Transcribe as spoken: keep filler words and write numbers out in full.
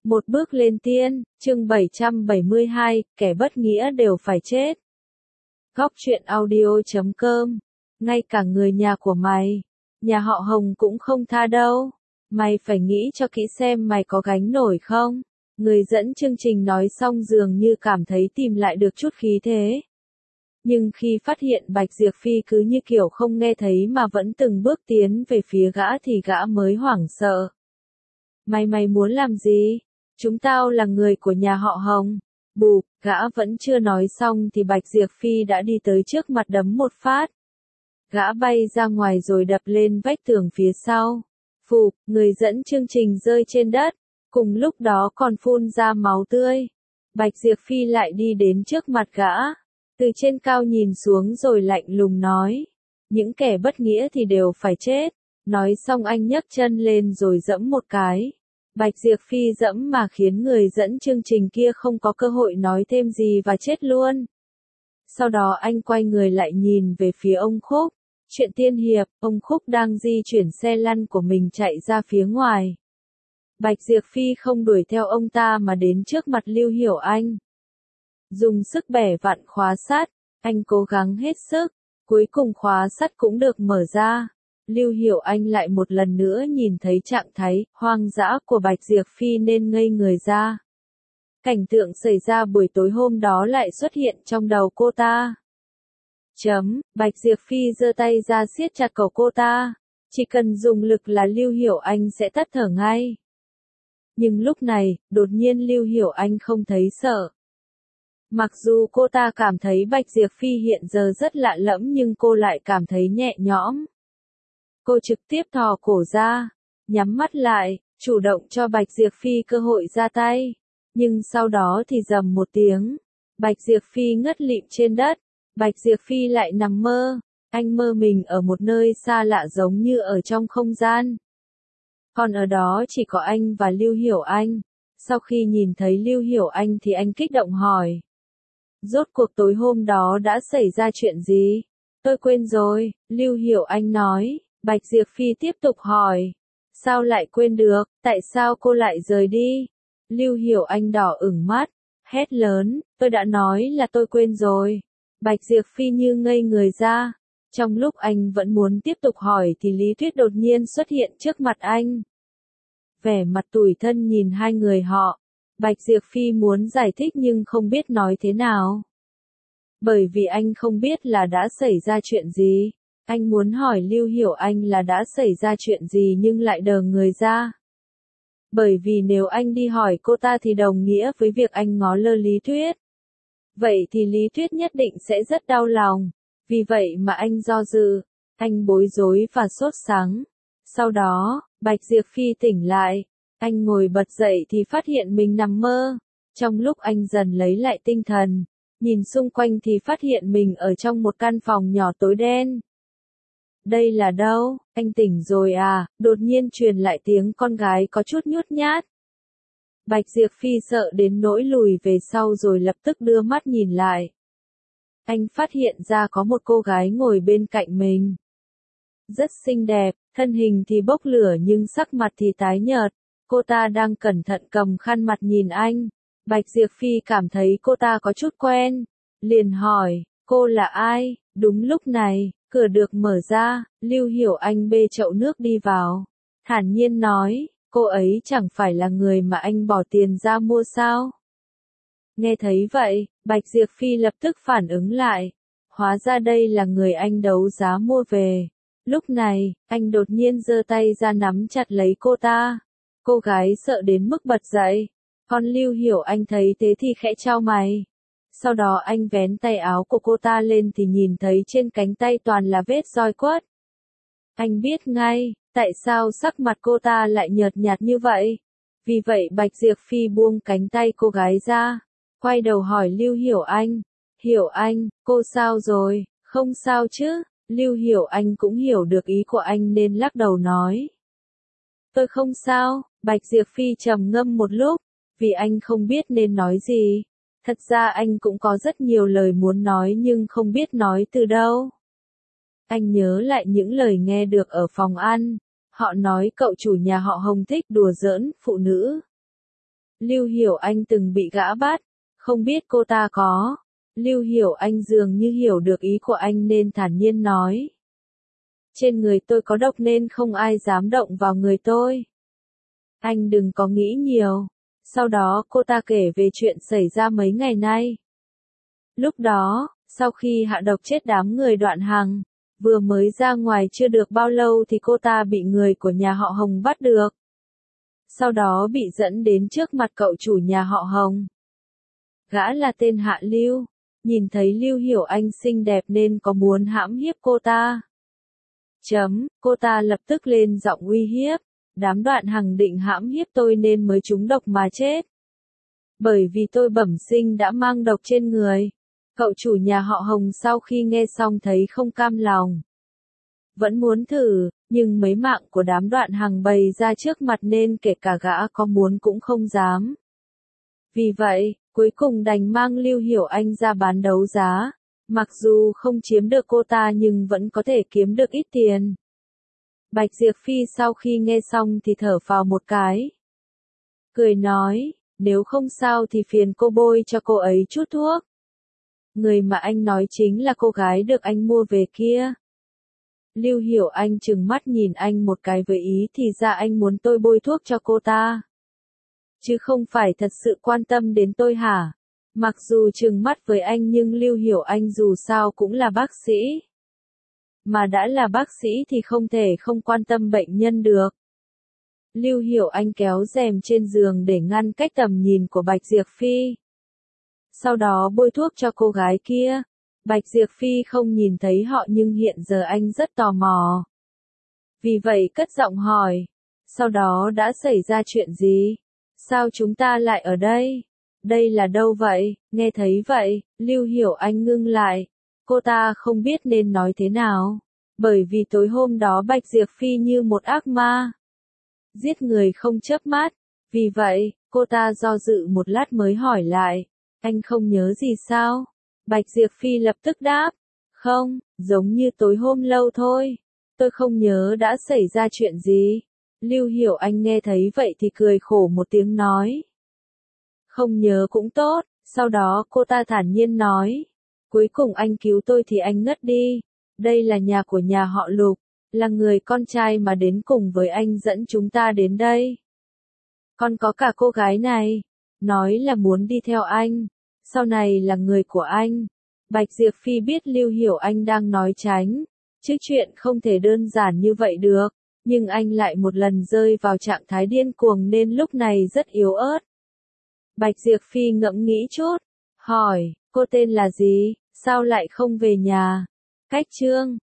Một bước lên tiên, chương bảy trăm bảy mươi hai, kẻ bất nghĩa đều phải chết. Góc truyện audio chấm com. Ngay cả người nhà của mày, nhà họ Hồng cũng không tha đâu. Mày phải nghĩ cho kỹ xem mày có gánh nổi không. Người dẫn chương trình nói xong dường như cảm thấy tìm lại được chút khí thế. Nhưng khi phát hiện Bạch Diệp Phi cứ như kiểu không nghe thấy mà vẫn từng bước tiến về phía gã thì gã mới hoảng sợ. Mày mày muốn làm gì? Chúng tao là người của nhà họ Hồng. Bụp, gã vẫn chưa nói xong thì Bạch Diệp Phi đã đi tới trước mặt đấm một phát. Gã bay ra ngoài rồi đập lên vách tường phía sau. Phụp, người dẫn chương trình rơi trên đất, cùng lúc đó còn phun ra máu tươi. Bạch Diệp Phi lại đi đến trước mặt gã, từ trên cao nhìn xuống rồi lạnh lùng nói. Những kẻ bất nghĩa thì đều phải chết. Nói xong anh nhấc chân lên rồi giẫm một cái. Bạch Diệp Phi giẫm mà khiến người dẫn chương trình kia không có cơ hội nói thêm gì và chết luôn. Sau đó anh quay người lại nhìn về phía ông Khúc. Chuyện tiên hiệp, ông Khúc đang di chuyển xe lăn của mình chạy ra phía ngoài. Bạch Diệp Phi không đuổi theo ông ta mà đến trước mặt Lưu Hiểu Anh. Dùng sức bẻ vặn khóa sắt, anh cố gắng hết sức, cuối cùng khóa sắt cũng được mở ra. Lưu Hiểu Anh lại một lần nữa nhìn thấy trạng thái hoang dã của Bạch Diệp Phi nên ngây người ra. Cảnh tượng xảy ra buổi tối hôm đó lại xuất hiện trong đầu cô ta. Chấm, Bạch Diệp Phi giơ tay ra siết chặt cổ cô ta. Chỉ cần dùng lực là Lưu Hiểu Anh sẽ tắt thở ngay. Nhưng lúc này, đột nhiên Lưu Hiểu Anh không thấy sợ. Mặc dù cô ta cảm thấy Bạch Diệp Phi hiện giờ rất lạ lẫm nhưng cô lại cảm thấy nhẹ nhõm. Cô trực tiếp thò cổ ra, nhắm mắt lại, chủ động cho Bạch Diệp Phi cơ hội ra tay. Nhưng sau đó thì rầm một tiếng, Bạch Diệp Phi ngất lịm trên đất. Bạch Diệp Phi lại nằm mơ, anh mơ mình ở một nơi xa lạ giống như ở trong không gian. Còn ở đó chỉ có anh và Lưu Hiểu Anh. Sau khi nhìn thấy Lưu Hiểu Anh thì anh kích động hỏi. Rốt cuộc tối hôm đó đã xảy ra chuyện gì? Tôi quên rồi, Lưu Hiểu Anh nói. Bạch Diệp Phi tiếp tục hỏi. Sao lại quên được, tại sao cô lại rời đi? Lưu Hiểu Anh đỏ ửng mắt, hét lớn, tôi đã nói là tôi quên rồi. Bạch Diệp Phi như ngây người ra. Trong lúc anh vẫn muốn tiếp tục hỏi thì Lý Tuyết đột nhiên xuất hiện trước mặt anh. Vẻ mặt tủi thân nhìn hai người họ. Bạch Diệp Phi muốn giải thích nhưng không biết nói thế nào. Bởi vì anh không biết là đã xảy ra chuyện gì. Anh muốn hỏi Lưu Hiểu Anh là đã xảy ra chuyện gì nhưng lại đờ người ra. Bởi vì nếu anh đi hỏi cô ta thì đồng nghĩa với việc anh ngó lơ Lý Tuyết. Vậy thì Lý Tuyết nhất định sẽ rất đau lòng. Vì vậy mà anh do dự, anh bối rối và sốt sắng. Sau đó, Bạch Diệp Phi tỉnh lại. Anh ngồi bật dậy thì phát hiện mình nằm mơ. Trong lúc anh dần lấy lại tinh thần, nhìn xung quanh thì phát hiện mình ở trong một căn phòng nhỏ tối đen. Đây là đâu? Anh tỉnh rồi à? Đột nhiên truyền lại tiếng con gái có chút nhút nhát. Bạch Diệp Phi sợ đến nỗi lùi về sau rồi lập tức đưa mắt nhìn lại. Anh phát hiện ra có một cô gái ngồi bên cạnh mình. Rất xinh đẹp, thân hình thì bốc lửa nhưng sắc mặt thì tái nhợt. Cô ta đang cẩn thận cầm khăn mặt nhìn anh. Bạch Diệp Phi cảm thấy cô ta có chút quen. Liền hỏi, cô là ai? Đúng lúc này, cửa được mở ra, Lưu Hiểu Anh bê chậu nước đi vào. Thản nhiên nói, cô ấy chẳng phải là người mà anh bỏ tiền ra mua sao? Nghe thấy vậy, Bạch Diệp Phi lập tức phản ứng lại. Hóa ra đây là người anh đấu giá mua về. Lúc này, anh đột nhiên giơ tay ra nắm chặt lấy cô ta. Cô gái sợ đến mức bật dậy. Còn Lưu Hiểu Anh thấy thế thì khẽ chau mày. Sau đó anh vén tay áo của cô ta lên thì nhìn thấy trên cánh tay toàn là vết roi quất. Anh biết ngay, tại sao sắc mặt cô ta lại nhợt nhạt như vậy. Vì vậy Bạch Diệp Phi buông cánh tay cô gái ra. Quay đầu hỏi Lưu Hiểu Anh. Hiểu Anh, cô sao rồi? Không sao chứ? Lưu Hiểu Anh cũng hiểu được ý của anh nên lắc đầu nói. Tôi không sao. Bạch Diệp Phi trầm ngâm một lúc, vì anh không biết nên nói gì. Thật ra anh cũng có rất nhiều lời muốn nói nhưng không biết nói từ đâu. Anh nhớ lại những lời nghe được ở phòng ăn. Họ nói cậu chủ nhà họ Hồng thích đùa giỡn phụ nữ. Lưu Hiểu Anh từng bị gã bắt, không biết cô ta có. Lưu Hiểu Anh dường như hiểu được ý của anh nên thản nhiên nói. Trên người tôi có độc nên không ai dám động vào người tôi. Anh đừng có nghĩ nhiều. Sau đó cô ta kể về chuyện xảy ra mấy ngày nay. Lúc đó, sau khi hạ độc chết đám người Đoạn Hằng, vừa mới ra ngoài chưa được bao lâu thì cô ta bị người của nhà họ Hồng bắt được. Sau đó bị dẫn đến trước mặt cậu chủ nhà họ Hồng. Gã là tên Hạ Lưu, nhìn thấy Lưu Hiểu Anh xinh đẹp nên có muốn hãm hiếp cô ta. Chấm, cô ta lập tức lên giọng uy hiếp, đám Đoạn Hằng định hãm hiếp tôi nên mới trúng độc mà chết. Bởi vì tôi bẩm sinh đã mang độc trên người. Cậu chủ nhà họ Hồng sau khi nghe xong thấy không cam lòng. Vẫn muốn thử, nhưng mấy mạng của đám Đoạn Hằng bày ra trước mặt nên kể cả gã có muốn cũng không dám. Vì vậy, cuối cùng đành mang Lưu Hiểu Anh ra bán đấu giá. Mặc dù không chiếm được cô ta nhưng vẫn có thể kiếm được ít tiền. Bạch Diệp Phi sau khi nghe xong thì thở phào một cái. Cười nói, nếu không sao thì phiền cô bôi cho cô ấy chút thuốc. Người mà anh nói chính là cô gái được anh mua về kia. Lưu Hiểu Anh trừng mắt nhìn anh một cái với ý thì ra anh muốn tôi bôi thuốc cho cô ta. Chứ không phải thật sự quan tâm đến tôi hả? Mặc dù trừng mắt với anh nhưng Lưu Hiểu Anh dù sao cũng là bác sĩ. Mà đã là bác sĩ thì không thể không quan tâm bệnh nhân được. Lưu Hiểu Anh kéo rèm trên giường để ngăn cách tầm nhìn của Bạch Diệp Phi. Sau đó bôi thuốc cho cô gái kia. Bạch Diệp Phi không nhìn thấy họ nhưng hiện giờ anh rất tò mò. Vì vậy cất giọng hỏi. Sau đó đã xảy ra chuyện gì? Sao chúng ta lại ở đây? Đây là đâu vậy? Nghe thấy vậy, Lưu Hiểu Anh ngưng lại. Cô ta không biết nên nói thế nào. Bởi vì tối hôm đó Bạch Diệp Phi như một ác ma. Giết người không chớp mắt. Vì vậy, cô ta do dự một lát mới hỏi lại. Anh không nhớ gì sao? Bạch Diệp Phi lập tức đáp. Không, giống như tối hôm lâu thôi. Tôi không nhớ đã xảy ra chuyện gì. Lưu Hiểu Anh nghe thấy vậy thì cười khổ một tiếng nói. Không nhớ cũng tốt. Sau đó cô ta thản nhiên nói. Cuối cùng anh cứu tôi thì anh ngất đi. Đây là nhà của nhà họ Lục. Là người con trai mà đến cùng với anh dẫn chúng ta đến đây. Còn có cả cô gái này. Nói là muốn đi theo anh. Sau này là người của anh. Bạch Diệp Phi biết Lưu Hiểu Anh đang nói tránh. Chứ chuyện không thể đơn giản như vậy được. Nhưng anh lại một lần rơi vào trạng thái điên cuồng nên lúc này rất yếu ớt. Bạch Diệp Phi ngẫm nghĩ chút. Hỏi, cô tên là gì? Sao lại không về nhà? Cách chương